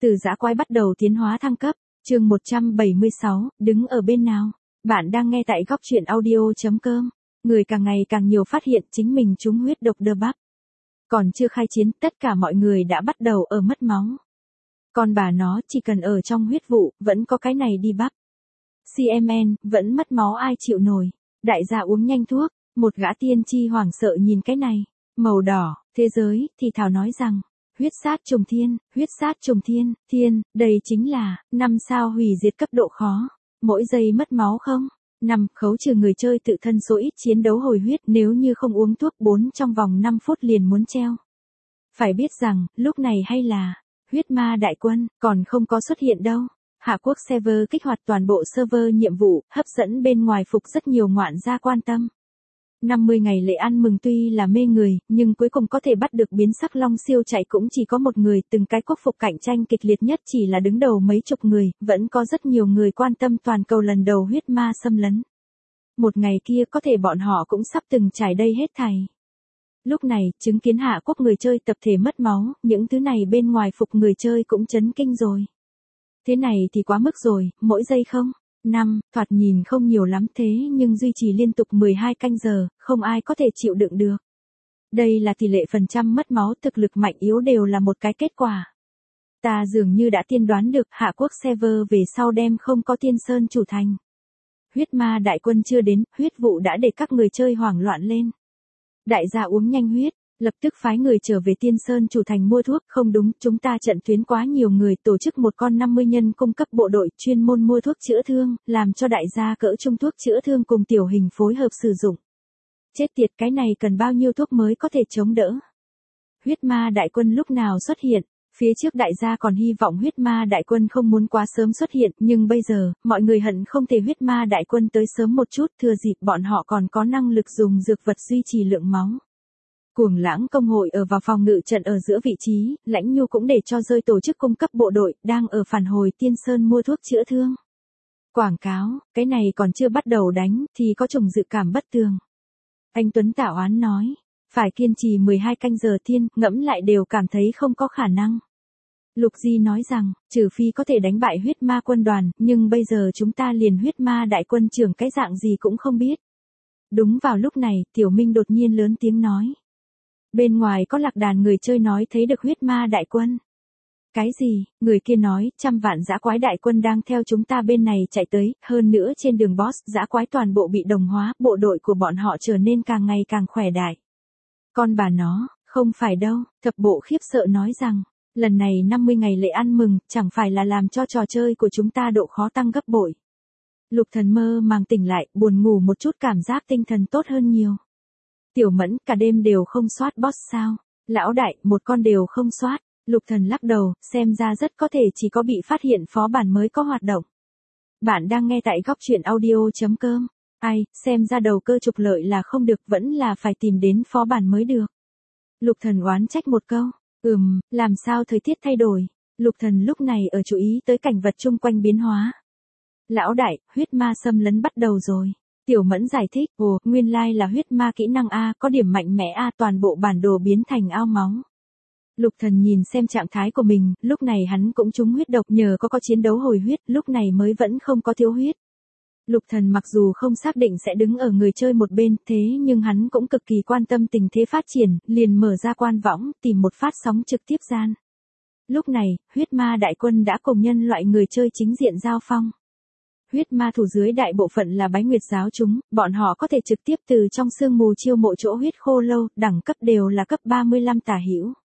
Từ dã quái bắt đầu tiến hóa thăng cấp, chương 176, đứng ở bên nào? Bạn đang nghe tại góc truyện audio.com. Người càng ngày càng nhiều phát hiện chính mình trúng huyết độc đơ bắp. Còn chưa khai chiến, tất cả mọi người đã bắt đầu ở mất máu. Còn bà nó chỉ cần ở trong huyết vụ, vẫn có cái này đi bắp. CMN, vẫn mất máu ai chịu nổi. Đại gia uống nhanh thuốc, một gã tiên tri hoảng sợ nhìn cái này. Màu đỏ, thế giới, thì thảo nói rằng, huyết sát trùng thiên, huyết sát trùng thiên, thiên, đây chính là, 5 sao hủy diệt cấp độ khó. Mỗi giây mất máu không? 5. Khấu trừ người chơi tự thân số ít chiến đấu hồi huyết nếu như không uống thuốc 4 trong vòng 5 phút liền muốn treo. Phải biết rằng, lúc này hay là, huyết ma đại quân, còn không có xuất hiện đâu. Hạ quốc server kích hoạt toàn bộ server nhiệm vụ, hấp dẫn bên ngoài phục rất nhiều ngoạn gia quan tâm. 50 ngày lễ ăn mừng tuy là mê người, nhưng cuối cùng có thể bắt được biến sắc long siêu chạy cũng chỉ có một người, từng cái quốc phục cạnh tranh kịch liệt nhất chỉ là đứng đầu mấy chục người, vẫn có rất nhiều người quan tâm toàn cầu lần đầu huyết ma xâm lấn. Một ngày kia có thể bọn họ cũng sắp từng trải đây hết thảy. Lúc này, chứng kiến hạ quốc người chơi tập thể mất máu, những thứ này bên ngoài phục người chơi cũng chấn kinh rồi. Thế này thì quá mức rồi, mỗi giây không? 5, thoạt nhìn không nhiều lắm thế nhưng duy trì liên tục 12 canh giờ, không ai có thể chịu đựng được. Đây là tỷ lệ phần trăm mất máu, thực lực mạnh yếu đều là một cái kết quả. Ta dường như đã tiên đoán được hạ quốc server về sau đem không có tiên sơn chủ thành. Huyết ma đại quân chưa đến, huyết vụ đã để các người chơi hoảng loạn lên. Đại gia uống nhanh huyết. Lập tức phái người trở về Tiên Sơn chủ thành mua thuốc, không đúng, chúng ta trận tuyến quá nhiều người, tổ chức một con 50 nhân cung cấp bộ đội chuyên môn mua thuốc chữa thương, làm cho đại gia cỡ trung thuốc chữa thương cùng tiểu hình phối hợp sử dụng. Chết tiệt, cái này cần bao nhiêu thuốc mới có thể chống đỡ? Huyết ma đại quân lúc nào xuất hiện? Phía trước đại gia còn hy vọng huyết ma đại quân không muốn quá sớm xuất hiện, nhưng bây giờ, mọi người hận không thể huyết ma đại quân tới sớm một chút, thừa dịp bọn họ còn có năng lực dùng dược vật duy trì lượng máu. Cuồng lãng công hội ở vào phòng ngự trận ở giữa vị trí, Lãnh Nhu cũng để cho rơi tổ chức cung cấp bộ đội, đang ở phản hồi Tiên Sơn mua thuốc chữa thương. Quảng cáo, cái này còn chưa bắt đầu đánh, thì có chủng dự cảm bất tường. Anh Tuấn Tảo Án nói, phải kiên trì 12 canh giờ thiên, ngẫm lại đều cảm thấy không có khả năng. Lục Di nói rằng, trừ phi có thể đánh bại huyết ma quân đoàn, nhưng bây giờ chúng ta liền huyết ma đại quân trưởng cái dạng gì cũng không biết. Đúng vào lúc này, Tiểu Minh đột nhiên lớn tiếng nói. Bên ngoài có lạc đàn người chơi nói thấy được huyết ma đại quân. Cái gì? Người kia nói, 100 vạn dã quái đại quân đang theo chúng ta bên này chạy tới, hơn nữa trên đường boss, dã quái toàn bộ bị đồng hóa, bộ đội của bọn họ trở nên càng ngày càng khỏe đại. Con bà nó, không phải đâu, thập bộ khiếp sợ nói rằng, lần này 50 ngày lễ ăn mừng, chẳng phải là làm cho trò chơi của chúng ta độ khó tăng gấp bội. Lục Thần mơ màng tỉnh lại, buồn ngủ một chút cảm giác tinh thần tốt hơn nhiều. Tiểu Mẫn, cả đêm đều không soát boss sao? Lão đại, một con đều không soát. Lục Thần lắc đầu, xem ra rất có thể chỉ có bị phát hiện phó bản mới có hoạt động. Bạn đang nghe tại góc truyện audio.com. Ai, xem ra đầu cơ trục lợi là không được, vẫn là phải tìm đến phó bản mới được. Lục Thần oán trách một câu. Làm sao thời tiết thay đổi? Lục Thần lúc này ở chú ý tới cảnh vật chung quanh biến hóa. Lão đại, huyết ma xâm lấn bắt đầu rồi. Tiểu Mẫn giải thích, nguyên lai là huyết ma kỹ năng A, có điểm mạnh mẽ A, toàn bộ bản đồ biến thành ao máu. Lục Thần nhìn xem trạng thái của mình, lúc này hắn cũng trúng huyết độc, nhờ có chiến đấu hồi huyết, lúc này mới vẫn không có thiếu huyết. Lục Thần mặc dù không xác định sẽ đứng ở người chơi một bên, thế nhưng hắn cũng cực kỳ quan tâm tình thế phát triển, liền mở ra quan võng, tìm một phát sóng trực tiếp gian. Lúc này, huyết ma đại quân đã cùng nhân loại người chơi chính diện giao phong. Huyết ma thủ dưới đại bộ phận là Bái Nguyệt giáo chúng, bọn họ có thể trực tiếp từ trong sương mù chiêu mộ chỗ huyết khô lâu, đẳng cấp đều là cấp 35 tả hữu.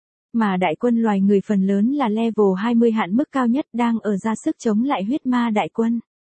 Mà đại quân loài người phần lớn là level 20 hạn mức cao nhất đang ở ra sức chống lại huyết ma đại quân.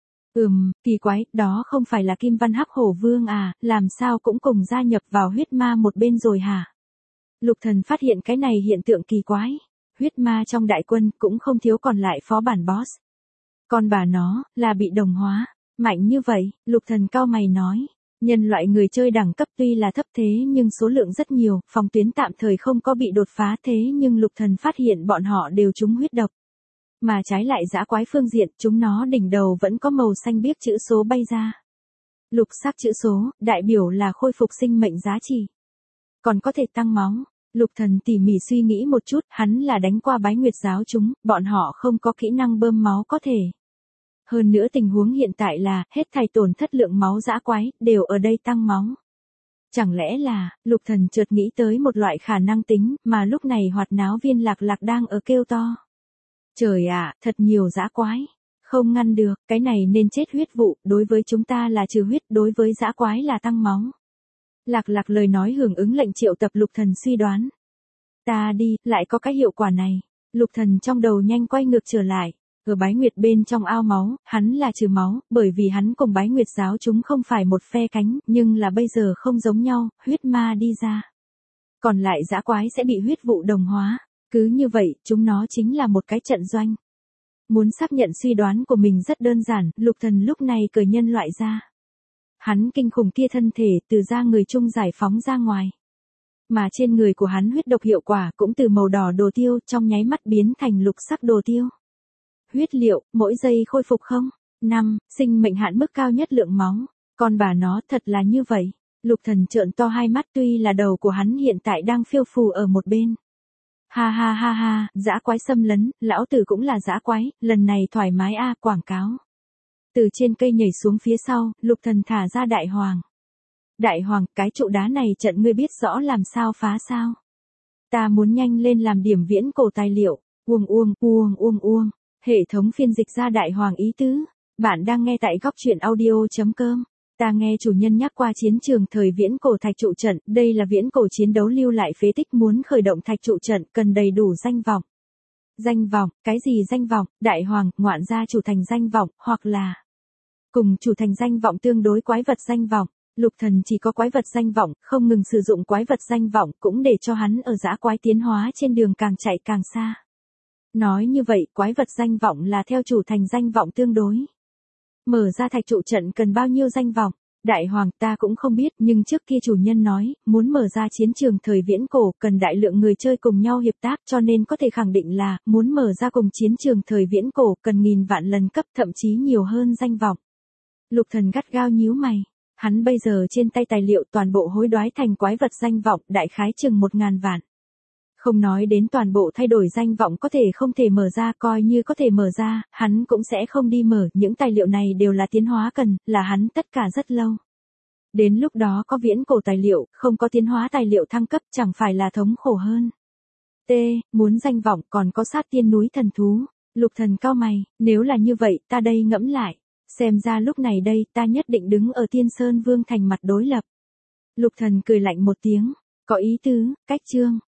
Kỳ quái, đó không phải là Kim Văn Hắc Hổ Vương à, làm sao cũng cùng gia nhập vào huyết ma một bên rồi hả? Lục Thần phát hiện cái này hiện tượng kỳ quái. Huyết ma trong đại quân cũng không thiếu còn lại phó bản boss. Con bà nó, là bị đồng hóa. Mạnh như vậy, Lục Thần cau mày nói. Nhân loại người chơi đẳng cấp tuy là thấp thế nhưng số lượng rất nhiều, phòng tuyến tạm thời không có bị đột phá thế nhưng Lục Thần phát hiện bọn họ đều trúng huyết độc. Mà trái lại dã quái phương diện, chúng nó đỉnh đầu vẫn có màu xanh biếc chữ số bay ra. Lục sắc chữ số, đại biểu là khôi phục sinh mệnh giá trị. Còn có thể tăng máu. Lục Thần tỉ mỉ suy nghĩ một chút, hắn là đánh qua Bái Nguyệt giáo chúng, bọn họ không có kỹ năng bơm máu có thể. Hơn nữa tình huống hiện tại là, hết thảy tổn thất lượng máu dã quái, đều ở đây tăng máu. Chẳng lẽ là, Lục Thần chợt nghĩ tới một loại khả năng tính, mà lúc này Hoạt Náo Viên Lạc Lạc đang ở kêu to. Trời ạ, thật nhiều dã quái. Không ngăn được, cái này nên chết huyết vụ, đối với chúng ta là trừ huyết, đối với dã quái là tăng máu. Lạc Lạc lời nói hưởng ứng lệnh triệu tập Lục Thần suy đoán. Ta đi, lại có cái hiệu quả này. Lục Thần trong đầu nhanh quay ngược trở lại. Ở Bái Nguyệt bên trong ao máu, hắn là trừ máu, bởi vì hắn cùng Bái Nguyệt giáo chúng không phải một phe cánh, nhưng là bây giờ không giống nhau, huyết ma đi ra. Còn lại dã quái sẽ bị huyết vụ đồng hóa. Cứ như vậy, chúng nó chính là một cái trận doanh. Muốn xác nhận suy đoán của mình rất đơn giản, Lục Thần lúc này cởi nhân loại ra. Hắn kinh khủng kia thân thể từ da người chung giải phóng ra ngoài. Mà trên người của hắn huyết độc hiệu quả cũng từ màu đỏ đồ tiêu trong nháy mắt biến thành lục sắc đồ tiêu. Huyết liệu, mỗi giây khôi phục không? 5. Sinh mệnh hạn mức cao nhất lượng máu. Con bà nó thật là như vậy. Lục Thần trợn to hai mắt tuy là đầu của hắn hiện tại đang phiêu phù ở một bên. Ha ha ha ha, dã quái xâm lấn, lão tử cũng là dã quái, lần này thoải mái a, quảng cáo. Từ trên cây nhảy xuống phía sau, Lục Thần thả ra Đại Hoàng. Đại Hoàng, cái trụ đá này trận ngươi biết rõ làm sao phá sao? Ta muốn nhanh lên làm điểm viễn cổ tài liệu. Uông. Hệ thống phiên dịch ra Đại Hoàng ý tứ. Bạn đang nghe tại góc truyện audio.com. Ta nghe chủ nhân nhắc qua chiến trường thời viễn cổ thạch trụ trận, đây là viễn cổ chiến đấu lưu lại phế tích, muốn khởi động thạch trụ trận cần đầy đủ danh vọng. Danh vọng, cái gì danh vọng? Đại Hoàng, ngoạn gia chủ thành danh vọng, hoặc là cùng chủ thành danh vọng tương đối quái vật danh vọng. Lục Thần chỉ có quái vật danh vọng, không ngừng sử dụng quái vật danh vọng cũng để cho hắn ở dã quái tiến hóa trên đường càng chạy càng xa. Nói như vậy, quái vật danh vọng là theo chủ thành danh vọng tương đối. Mở ra thạch trụ trận cần bao nhiêu danh vọng? Đại Hoàng, ta cũng không biết, nhưng trước kia chủ nhân nói, muốn mở ra chiến trường thời viễn cổ, cần đại lượng người chơi cùng nhau hiệp tác, cho nên có thể khẳng định là, muốn mở ra cùng chiến trường thời viễn cổ, cần nghìn vạn lần cấp, thậm chí nhiều hơn danh vọng. Lục Thần gắt gao nhíu mày. Hắn bây giờ trên tay tài liệu toàn bộ hối đoái thành quái vật danh vọng, đại khái chừng 1000 vạn. Không nói đến toàn bộ thay đổi danh vọng có thể không thể mở ra, coi như có thể mở ra, hắn cũng sẽ không đi mở, những tài liệu này đều là tiến hóa cần, là hắn tất cả rất lâu. Đến lúc đó có viễn cổ tài liệu, không có tiến hóa tài liệu thăng cấp chẳng phải là thống khổ hơn. Muốn danh vọng còn có sát tiên núi thần thú. Lục Thần cau mày, nếu là như vậy, ta đây ngẫm lại. Xem ra lúc này đây, ta nhất định đứng ở Tiên Sơn Vương thành mặt đối lập. Lục Thần cười lạnh một tiếng, có ý tứ, cách chương.